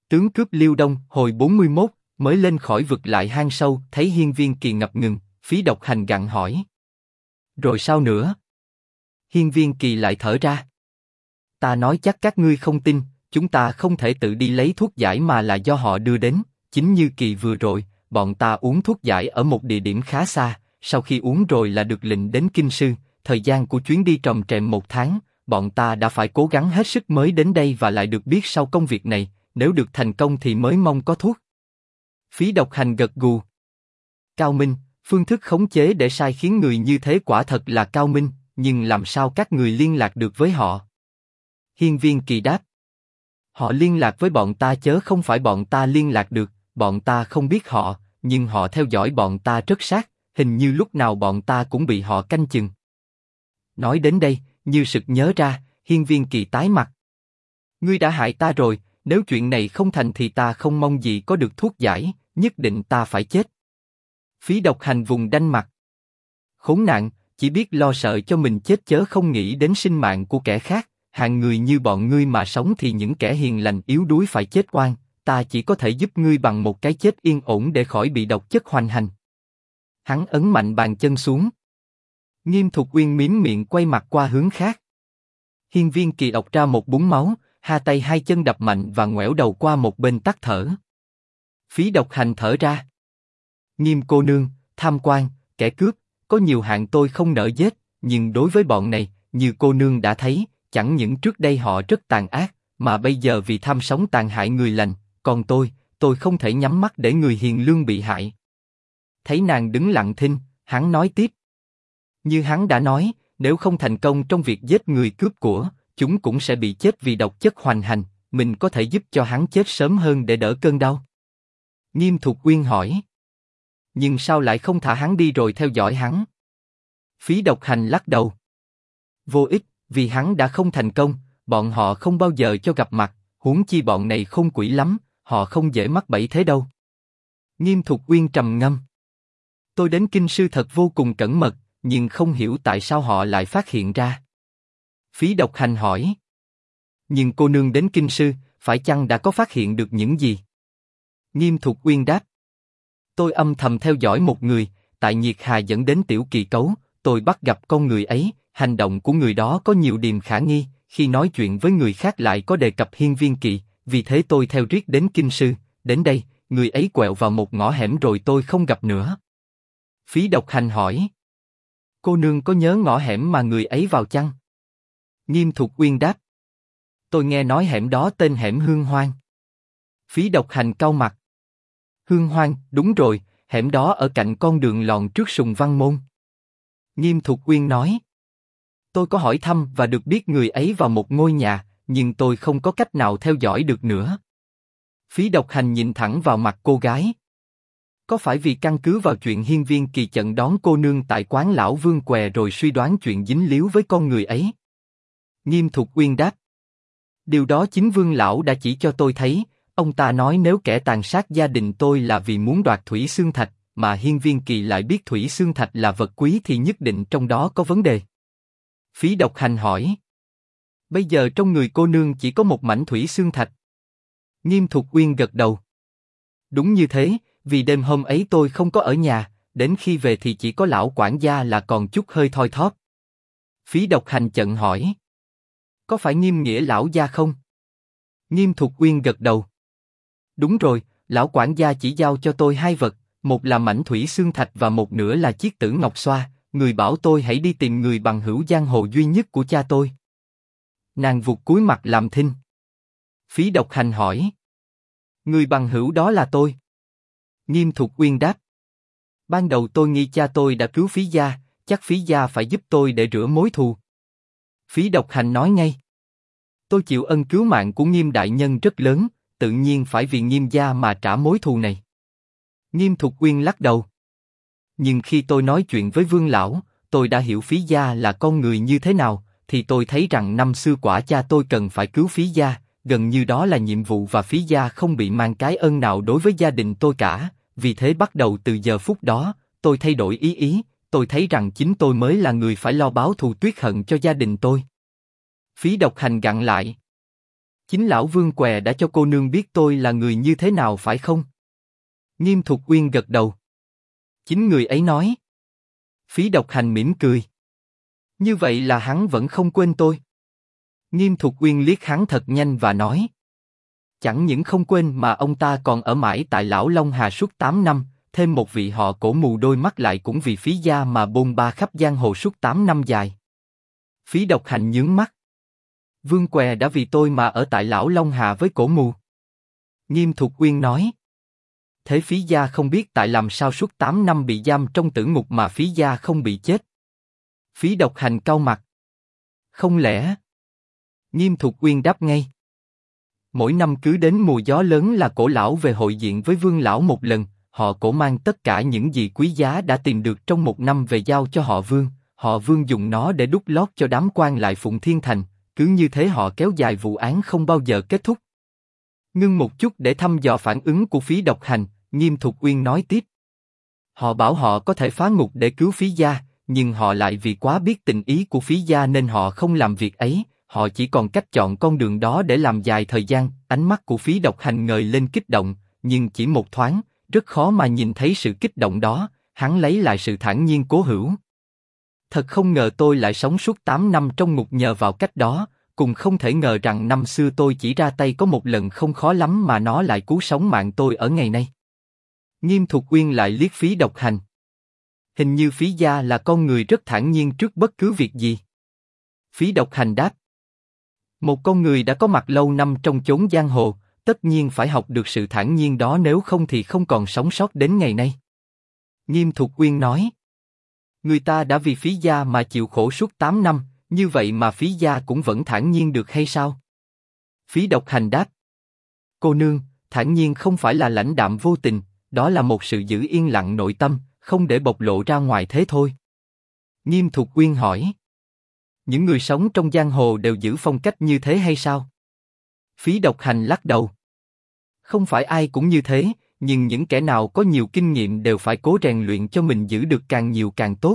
Tướng cướp Liêu Đông, hồi 41, mới lên khỏi vực lại hang sâu, thấy Hiên Viên Kỳ ngập ngừng, Phí Độc Hành gặng hỏi. Rồi sao nữa? Hiên Viên Kỳ lại thở ra. Ta nói chắc các ngươi không tin, chúng ta không thể tự đi lấy thuốc giải mà là do họ đưa đến, chính như kỳ vừa rồi, bọn ta uống thuốc giải ở một địa điểm khá xa, sau khi uống rồi là được lệnh đến Kinh Sư, thời gian của chuyến đi tròm trẹm 1 tháng, bọn ta đã phải cố gắng hết sức mới đến đây và lại được biết sau công việc này, nếu được thành công thì mới mong có thuốc. Phí Độc Hành gật gù. Cao minh, phương thức khống chế để sai khiến người như thế quả thật là cao minh, nhưng làm sao các người liên lạc được với họ? Hiên Viên Kỳ đáp. Họ liên lạc với bọn ta chớ không phải bọn ta liên lạc được, bọn ta không biết họ, nhưng họ theo dõi bọn ta rất sát, hình như lúc nào bọn ta cũng bị họ canh chừng. Nói đến đây, như sực nhớ ra, Hiên Viên Kỳ tái mặt. Ngươi đã hại ta rồi, nếu chuyện này không thành thì ta không mong gì có được thuốc giải, nhất định ta phải chết. Phí Độc Hành vùng đanh mặt. Khốn nạn, chỉ biết lo sợ cho mình chết chớ không nghĩ đến sinh mạng của kẻ khác. Hạng người như bọn ngươi mà sống thì những kẻ hiền lành yếu đuối phải chết oan. Ta chỉ có thể giúp ngươi bằng một cái chết yên ổn để khỏi bị độc chất hoành hành. Hắn ấn mạnh bàn chân xuống. Nghiêm Thục Uyên mím miệng quay mặt qua hướng khác. Hiên Viên Kỳ ọc ra một búng máu, hai tay hai chân đập mạnh và ngoẻo đầu qua một bên tắt thở. Phí Độc Hành thở ra. Nghiêm cô nương, tham quan, kẻ cướp, có nhiều hạng tôi không nỡ giết, nhưng đối với bọn này, như cô nương đã thấy, chẳng những trước đây họ rất tàn ác, mà bây giờ vì tham sống tàn hại người lành, còn tôi không thể nhắm mắt để người hiền lương bị hại. Thấy nàng đứng lặng thinh, hắn nói tiếp. Như hắn đã nói, nếu không thành công trong việc giết người cướp của, chúng cũng sẽ bị chết vì độc chất hoành hành, mình có thể giúp cho hắn chết sớm hơn để đỡ cơn đau. Nghiêm Thục Uyên hỏi. Nhưng sao lại không thả hắn đi rồi theo dõi hắn? Phí Độc Hành lắc đầu. Vô ích, vì hắn đã không thành công, bọn họ không bao giờ cho gặp mặt, huống chi bọn này khôn quỷ lắm, họ không dễ mắc bẫy thế đâu. Nghiêm Thục Uyên trầm ngâm. Tôi đến Kinh Sư thật vô cùng cẩn mật, nhưng không hiểu tại sao họ lại phát hiện ra. Phí Độc Hành hỏi. Nhưng cô nương đến Kinh Sư, phải chăng đã có phát hiện được những gì? Nghiêm Thục Uyên đáp. Tôi âm thầm theo dõi một người, tại Nhiệt Hà dẫn đến Tiểu Kỳ Cấu, tôi bắt gặp con người ấy, hành động của người đó có nhiều điểm khả nghi, khi nói chuyện với người khác lại có đề cập Hiên Viên Kỳ, vì thế tôi theo riết đến Kinh Sư, đến đây, người ấy quẹo vào một ngõ hẻm rồi tôi không gặp nữa. Phí Độc Hành hỏi. Cô nương có nhớ ngõ hẻm mà người ấy vào chăng? Nghiêm Thục Uyên đáp. Tôi nghe nói hẻm đó tên hẻm Hương Hoang. Phí Độc Hành cau mặt. Hương Hoang, đúng rồi, hẻm đó ở cạnh con đường lòn trước Sùng Văn Môn. Nghiêm Thục Uyên nói. Tôi có hỏi thăm và được biết người ấy vào một ngôi nhà, nhưng tôi không có cách nào theo dõi được nữa. Phí Độc Hành nhìn thẳng vào mặt cô gái. Có phải vì căn cứ vào chuyện Hiên Viên Kỳ chận đón cô nương tại quán lão Vương Què rồi suy đoán chuyện dính líu với con người ấy? Nghiêm Thục Uyên đáp. Điều đó chính Vương lão đã chỉ cho tôi thấy, ông ta nói nếu kẻ tàn sát gia đình tôi là vì muốn đoạt Thủy Xương Thạch, mà Hiên Viên Kỳ lại biết Thủy Xương Thạch là vật quý thì nhất định trong đó có vấn đề. Phí Độc Hành hỏi. Bây giờ trong người cô nương chỉ có một mảnh Thủy Xương Thạch. Nghiêm Thục Uyên gật đầu. Đúng như thế, vì đêm hôm ấy tôi không có ở nhà, đến khi về thì chỉ có lão quản gia là còn chút hơi thoi thóp. Phí Độc Hành chận hỏi. Có phải Nghiêm nghĩa lão gia không? Nghiêm Thục Uyên gật đầu. Đúng rồi, lão quản gia chỉ giao cho tôi 2 vật, một là mảnh Thủy Xương Thạch và một nửa là chiếc tử ngọc xoa, người bảo tôi hãy đi tìm người bằng hữu giang hồ duy nhất của cha tôi. Nàng vụt cúi mặt làm thinh. Phí Độc Hành hỏi. Người bằng hữu đó là tôi. Nghiêm Thục Uyên đáp. Ban đầu tôi nghi cha tôi đã cứu Phí gia, chắc Phí gia phải giúp tôi để rửa mối thù. Phí Độc Hành nói ngay. Tôi chịu ân cứu mạng của Nghiêm đại nhân rất lớn, tự nhiên phải vì Nghiêm gia mà trả mối thù này. Nghiêm Thục Uyên lắc đầu. Nhưng khi tôi nói chuyện với Vương lão, tôi đã hiểu Phí gia là con người như thế nào, thì tôi thấy rằng năm xưa quả cha tôi cần phải cứu Phí gia, gần như đó là nhiệm vụ và Phí gia không bị mang cái ơn nào đối với gia đình tôi cả, vì thế bắt đầu từ giờ phút đó, tôi thay đổi ý, tôi thấy rằng chính tôi mới là người phải lo báo thù tuyết hận cho gia đình tôi. Phí Độc Hành gặng lại. Chính lão Vương Què đã cho cô nương biết tôi là người như thế nào phải không? Nghiêm Thục Uyên gật đầu. Chính người ấy nói. Phí Độc Hành mỉm cười. Như vậy là hắn vẫn không quên tôi. Nghiêm Thục Uyên liếc hắn thật nhanh và nói. Chẳng những không quên mà ông ta còn ở mãi tại Lão Long Hà suốt 8 năm, thêm một vị họ Cổ mù đôi mắt lại cũng vì Phí gia mà bôn ba khắp giang hồ suốt 8 năm dài. Phí Độc Hành nhướng mắt. Vương Què đã vì tôi mà ở tại Lão Long Hà với Cổ mù. Nghiêm Thục Uyên nói. Thế Phí gia không biết tại làm sao suốt 8 năm bị giam trong tử ngục mà Phí gia không bị chết. Phí Độc Hành cau mặt. Không lẽ? Nghiêm Thục Uyên đáp ngay. Mỗi năm cứ đến mùa gió lớn là Cổ lão về hội diện với Vương lão một lần, họ Cổ mang tất cả những gì quý giá đã tìm được trong một năm về giao cho họ Vương dùng nó để đút lót cho đám quan lại Phụng Thiên Thành, cứ như thế họ kéo dài vụ án không bao giờ kết thúc. Ngưng một chút để thăm dò phản ứng của Phí Độc Hành, Nghiêm Thục Uyên nói tiếp. Họ bảo họ có thể phá ngục để cứu Phí gia, nhưng họ lại vì quá biết tình ý của Phí gia nên họ không làm việc ấy, họ chỉ còn cách chọn con đường đó để làm dài thời gian. Ánh mắt của Phí Độc Hành ngời lên kích động, nhưng chỉ một thoáng, rất khó mà nhìn thấy sự kích động đó, hắn lấy lại sự thản nhiên cố hữu. Thật không ngờ tôi lại sống suốt 8 năm trong ngục nhờ vào cách đó, cùng không thể ngờ rằng năm xưa tôi chỉ ra tay có một lần không khó lắm mà nó lại cứu sống mạng tôi ở ngày nay. Nghiêm Thục Uyên lại liếc Phí Độc Hành. Hình như Phí gia là con người rất thản nhiên trước bất cứ việc gì. Phí Độc Hành đáp. Một con người đã có mặt lâu năm trong chốn giang hồ, tất nhiên phải học được sự thản nhiên đó, nếu không thì không còn sống sót đến ngày nay. Nghiêm Thục Uyên nói. Người ta đã vì Phí gia mà chịu khổ suốt 8 năm, như vậy mà Phí gia cũng vẫn thản nhiên được hay sao? Phí Độc Hành đáp. Cô nương, thản nhiên không phải là lãnh đạm vô tình, đó là một sự giữ yên lặng nội tâm, không để bộc lộ ra ngoài thế thôi. Nghiêm Thục Uyên hỏi. Những người sống trong giang hồ đều giữ phong cách như thế hay sao? Phí Độc Hành lắc đầu. Không phải ai cũng như thế, nhưng những kẻ nào có nhiều kinh nghiệm đều phải cố rèn luyện cho mình giữ được càng nhiều càng tốt.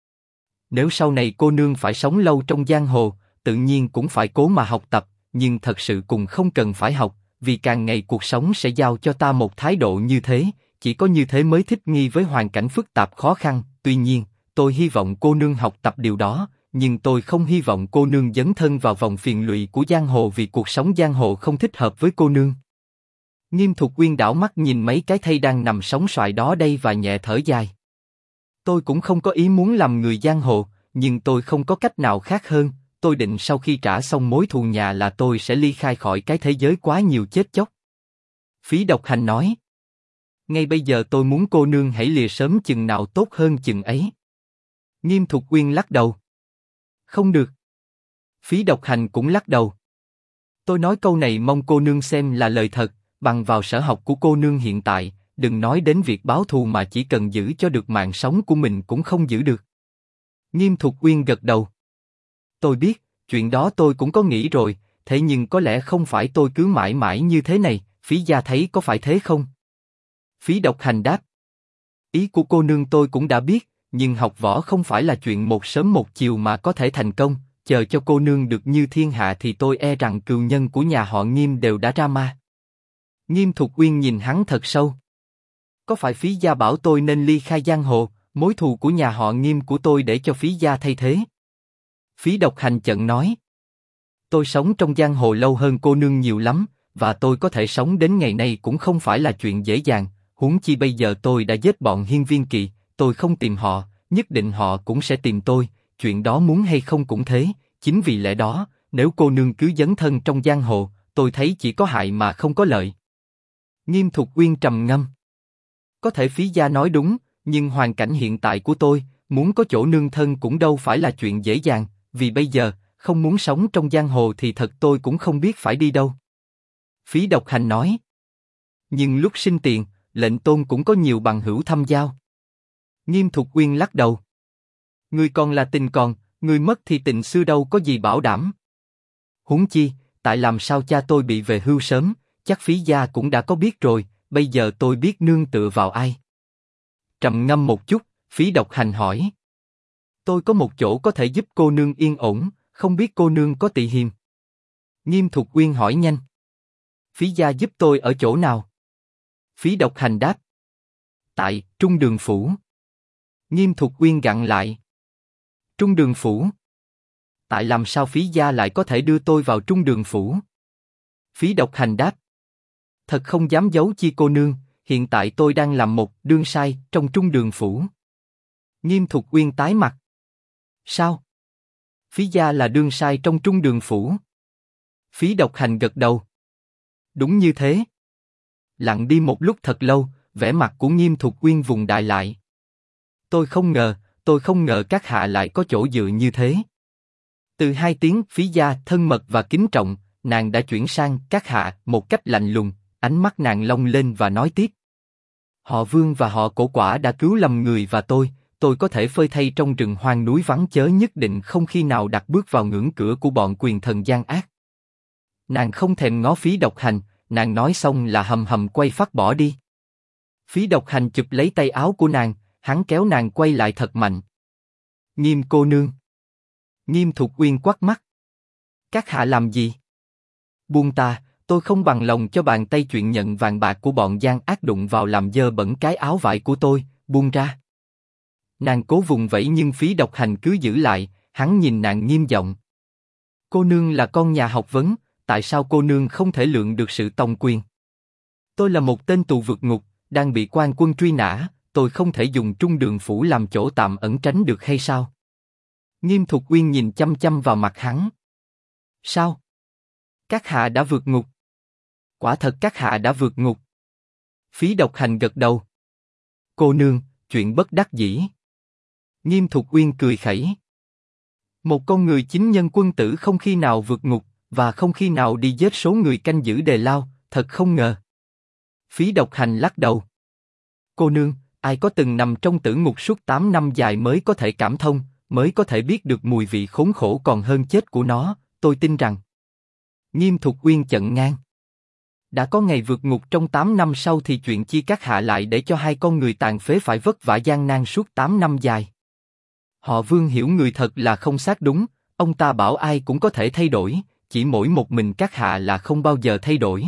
Nếu sau này cô nương phải sống lâu trong giang hồ, tự nhiên cũng phải cố mà học tập, nhưng thật sự cũng không cần phải học, vì càng ngày cuộc sống sẽ giao cho ta một thái độ như thế, chỉ có như thế mới thích nghi với hoàn cảnh phức tạp khó khăn. Tuy nhiên, tôi hy vọng cô nương học tập điều đó, nhưng tôi không hy vọng cô nương dấn thân vào vòng phiền lụy của giang hồ vì cuộc sống giang hồ không thích hợp với cô nương. Nghiêm Thục Uyên đảo mắt nhìn mấy cái thây đang nằm sóng xoài đó đây và nhẹ thở dài. Tôi cũng không có ý muốn làm người giang hồ, nhưng tôi không có cách nào khác hơn. Tôi định sau khi trả xong mối thù nhà là tôi sẽ ly khai khỏi cái thế giới quá nhiều chết chóc. Phí Độc Hành nói. Ngay bây giờ tôi muốn cô nương hãy lìa sớm chừng nào tốt hơn chừng ấy. Nghiêm Thục Uyên lắc đầu. Không được. Phí Độc Hành cũng lắc đầu. Tôi nói câu này mong cô nương xem là lời thật, bằng vào sở học của cô nương hiện tại, đừng nói đến việc báo thù mà chỉ cần giữ cho được mạng sống của mình cũng không giữ được. Nghiêm Thục Uyên gật đầu. Tôi biết, chuyện đó tôi cũng có nghĩ rồi, thế nhưng có lẽ không phải tôi cứ mãi mãi như thế này, Phí gia thấy có phải thế không? Phí Độc Hành đáp. Ý của cô nương tôi cũng đã biết, nhưng học võ không phải là chuyện một sớm một chiều mà có thể thành công, chờ cho cô nương được như thiên hạ thì tôi e rằng cừu nhân của nhà họ Nghiêm đều đã ra ma. Nghiêm Thục Uyên nhìn hắn thật sâu. Có phải Phí gia bảo tôi nên ly khai giang hồ, mối thù của nhà họ Nghiêm của tôi để cho Phí gia thay thế? Phí Độc Hành chận nói. Tôi sống trong giang hồ lâu hơn cô nương nhiều lắm, và tôi có thể sống đến ngày nay cũng không phải là chuyện dễ dàng, huống chi bây giờ tôi đã giết bọn Hiên Viên Kỳ, tôi không tìm họ, nhất định họ cũng sẽ tìm tôi, chuyện đó muốn hay không cũng thế, chính vì lẽ đó, nếu cô nương cứ dấn thân trong giang hồ, tôi thấy chỉ có hại mà không có lợi. Nghiêm Thục Uyên trầm ngâm. Có thể Phí gia nói đúng, nhưng hoàn cảnh hiện tại của tôi, muốn có chỗ nương thân cũng đâu phải là chuyện dễ dàng, vì bây giờ, không muốn sống trong giang hồ thì thật tôi cũng không biết phải đi đâu. Phí Độc Hành nói. Nhưng lúc sinh tiền, lệnh tôn cũng có nhiều bằng hữu thăm giao. Nghiêm Thục Uyên lắc đầu. Người còn là tình còn, người mất thì tình xưa đâu có gì bảo đảm. Huống chi, tại làm sao cha tôi bị về hưu sớm, chắc Phí gia cũng đã có biết rồi, bây giờ tôi biết nương tựa vào ai. Trầm ngâm một chút, Phí Độc Hành hỏi. Tôi có một chỗ có thể giúp cô nương yên ổn, không biết cô nương có tị hiềm. Nghiêm Thục Uyên hỏi nhanh. Phí gia giúp tôi ở chỗ nào? Phí Độc Hành đáp. Tại Trung Đường Phủ. Nghiêm Thục Uyên gặn lại. Trung Đường Phủ? Tại làm sao Phí gia lại có thể đưa tôi vào Trung Đường Phủ? Phí Độc Hành đáp. Thật không dám giấu chi cô nương, hiện tại tôi đang làm một đương sai trong Trung Đường Phủ. Nghiêm Thục Uyên tái mặt. Sao? Phí gia là đương sai trong Trung Đường Phủ? Phí Độc Hành gật đầu. Đúng như thế. Lặng đi một lúc thật lâu, vẻ mặt của Nghiêm Thục Uyên vùng đại lại. Tôi không ngờ các hạ lại có chỗ dựa như thế. Từ hai tiếng Phí gia thân mật và kính trọng, nàng đã chuyển sang các hạ một cách lạnh lùng, ánh mắt nàng long lên và nói tiếp. Họ Vương và họ Cổ quả đã cứu lầm người và tôi có thể phơi thây trong rừng hoang núi vắng chớ nhất định không khi nào đặt bước vào ngưỡng cửa của bọn quyền thần gian ác. Nàng không thèm ngó Phí Độc Hành, nàng nói xong là hầm hầm quay phát bỏ đi. Phí Độc Hành chụp lấy tay áo của nàng, hắn kéo nàng quay lại thật mạnh. Nghiêm cô nương. Nghiêm Thục Uyên quát mắt. Các hạ làm gì? Buông ta, tôi không bằng lòng cho bàn tay chuyện nhận vàng bạc của bọn gian ác đụng vào làm dơ bẩn cái áo vải của tôi, buông ra. Nàng cố vùng vẫy nhưng Phí Độc Hành cứ giữ lại, hắn nhìn nàng nghiêm giọng. Cô nương là con nhà học vấn, tại sao cô nương không thể lượng được sự tòng quyền? Tôi là một tên tù vượt ngục, đang bị quan quân truy nã, tôi không thể dùng Trung Đường Phủ làm chỗ tạm ẩn tránh được hay sao? Nghiêm Thục Uyên nhìn chăm chăm vào mặt hắn. Sao? Các hạ đã vượt ngục. Quả thật các hạ đã vượt ngục. Phí Độc Hành gật đầu. Cô nương, chuyện bất đắc dĩ. Nghiêm Thục Uyên cười khẩy. Một con người chính nhân quân tử không khi nào vượt ngục, và không khi nào đi giết số người canh giữ đề lao, thật không ngờ. Phí Độc Hành lắc đầu. Cô nương, ai có từng nằm trong tử ngục suốt 8 năm dài mới có thể cảm thông, mới có thể biết được mùi vị khốn khổ còn hơn chết của nó, tôi tin rằng. Nghiêm Thục Uyên chận ngang. Đã có ngày vượt ngục trong 8 năm sau thì chuyện chi các hạ lại để cho hai con người tàn phế phải vất vả gian nan suốt 8 năm dài. Họ Vương hiểu người thật là không xác đúng, ông ta bảo ai cũng có thể thay đổi, chỉ mỗi một mình các hạ là không bao giờ thay đổi.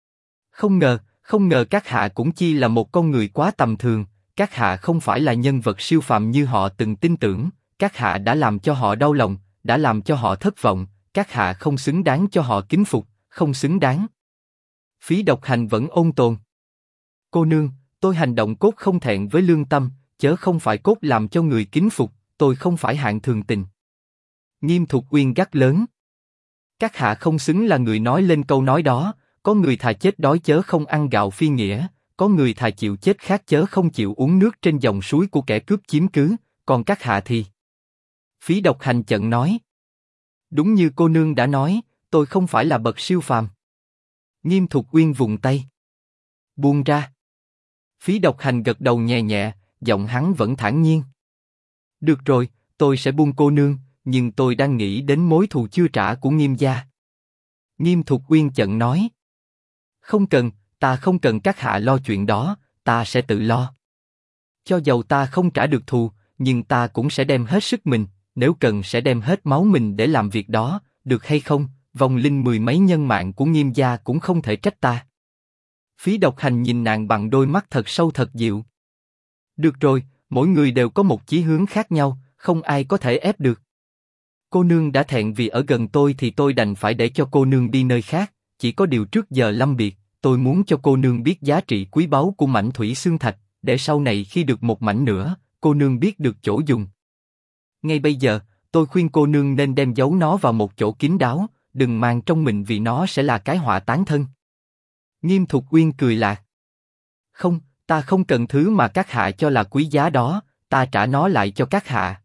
Không ngờ các hạ cũng chi là một con người quá tầm thường, các hạ không phải là nhân vật siêu phàm như họ từng tin tưởng, các hạ đã làm cho họ đau lòng, đã làm cho họ thất vọng, các hạ không xứng đáng cho họ kính phục, không xứng đáng. Phí Độc Hành vẫn ôn tồn. Cô nương, tôi hành động cốt không thẹn với lương tâm, chớ không phải cốt làm cho người kính phục, tôi không phải hạng thường tình. Nghiêm Thục Uyên gắt lớn. Các hạ không xứng là người nói lên câu nói đó, có người thà chết đói chớ không ăn gạo phi nghĩa, có người thà chịu chết khát chớ không chịu uống nước trên dòng suối của kẻ cướp chiếm cứ, còn các hạ thì... Phí Độc Hành chận nói. Đúng như cô nương đã nói, tôi không phải là bậc siêu phàm. Nghiêm Thục Uyên vùng tay. Buông ra. Phí Độc Hành gật đầu nhẹ nhẹ, giọng hắn vẫn thản nhiên. Được rồi, tôi sẽ buông cô nương, nhưng tôi đang nghĩ đến mối thù chưa trả của Nghiêm gia. Nghiêm Thục Uyên chận nói. Không cần, ta không cần các hạ lo chuyện đó, ta sẽ tự lo. Cho dầu ta không trả được thù, nhưng ta cũng sẽ đem hết sức mình, nếu cần sẽ đem hết máu mình để làm việc đó, được hay không? Vong linh mười mấy nhân mạng của Nghiêm gia cũng không thể trách ta. Phí Độc Hành nhìn nàng bằng đôi mắt thật sâu thật dịu. Được rồi, mỗi người đều có một chí hướng khác nhau, không ai có thể ép được. Cô nương đã thẹn vì ở gần tôi thì tôi đành phải để cho cô nương đi nơi khác, chỉ có điều trước giờ lâm biệt, tôi muốn cho cô nương biết giá trị quý báu của mảnh thủy xương thạch, để sau này khi được một mảnh nữa, cô nương biết được chỗ dùng. Ngay bây giờ, tôi khuyên cô nương nên đem giấu nó vào một chỗ kín đáo, đừng mang trong mình vì nó sẽ là cái họa tán thân. Nghiêm Thục Uyên cười lạc. Không, ta không cần thứ mà các hạ cho là quý giá đó, ta trả nó lại cho các hạ.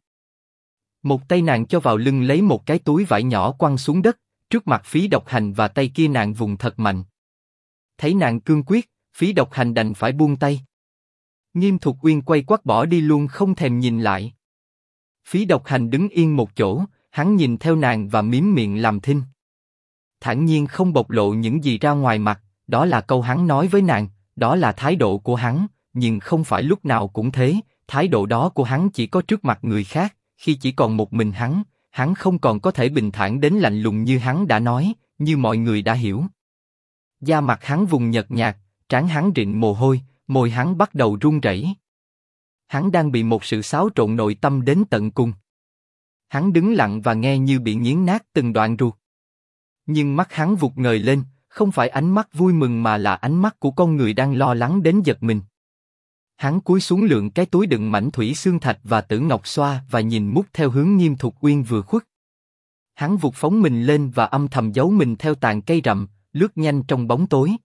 Một tay nàng cho vào lưng lấy một cái túi vải nhỏ quăng xuống đất, trước mặt Phí Độc Hành và tay kia nàng vùng thật mạnh. Thấy nàng cương quyết, Phí Độc Hành đành phải buông tay. Nghiêm Thục Uyên quay quắt bỏ đi luôn không thèm nhìn lại. Phí Độc Hành đứng yên một chỗ, hắn nhìn theo nàng và mím miệng làm thinh. Thản nhiên không bộc lộ những gì ra ngoài mặt, đó là câu hắn nói với nàng, đó là thái độ của hắn, nhưng không phải lúc nào cũng thế, thái độ đó của hắn chỉ có trước mặt người khác, khi chỉ còn một mình hắn không còn có thể bình thản đến lạnh lùng như hắn đã nói, như mọi người đã hiểu. Da mặt hắn vùng nhợt nhạt, trán hắn rịn mồ hôi, môi hắn bắt đầu run rẩy. Hắn đang bị một sự xáo trộn nội tâm đến tận cùng. Hắn đứng lặng và nghe như bị nghiến nát từng đoạn ruột. Nhưng mắt hắn vụt ngời lên, không phải ánh mắt vui mừng mà là ánh mắt của con người đang lo lắng đến giật mình. Hắn cúi xuống lượng cái túi đựng mảnh thủy xương thạch và tử ngọc xoa và nhìn Mút theo hướng Nghiêm Thục Uyên vừa khuất. Hắn vụt phóng mình lên và âm thầm giấu mình theo tàn cây rậm, lướt nhanh trong bóng tối.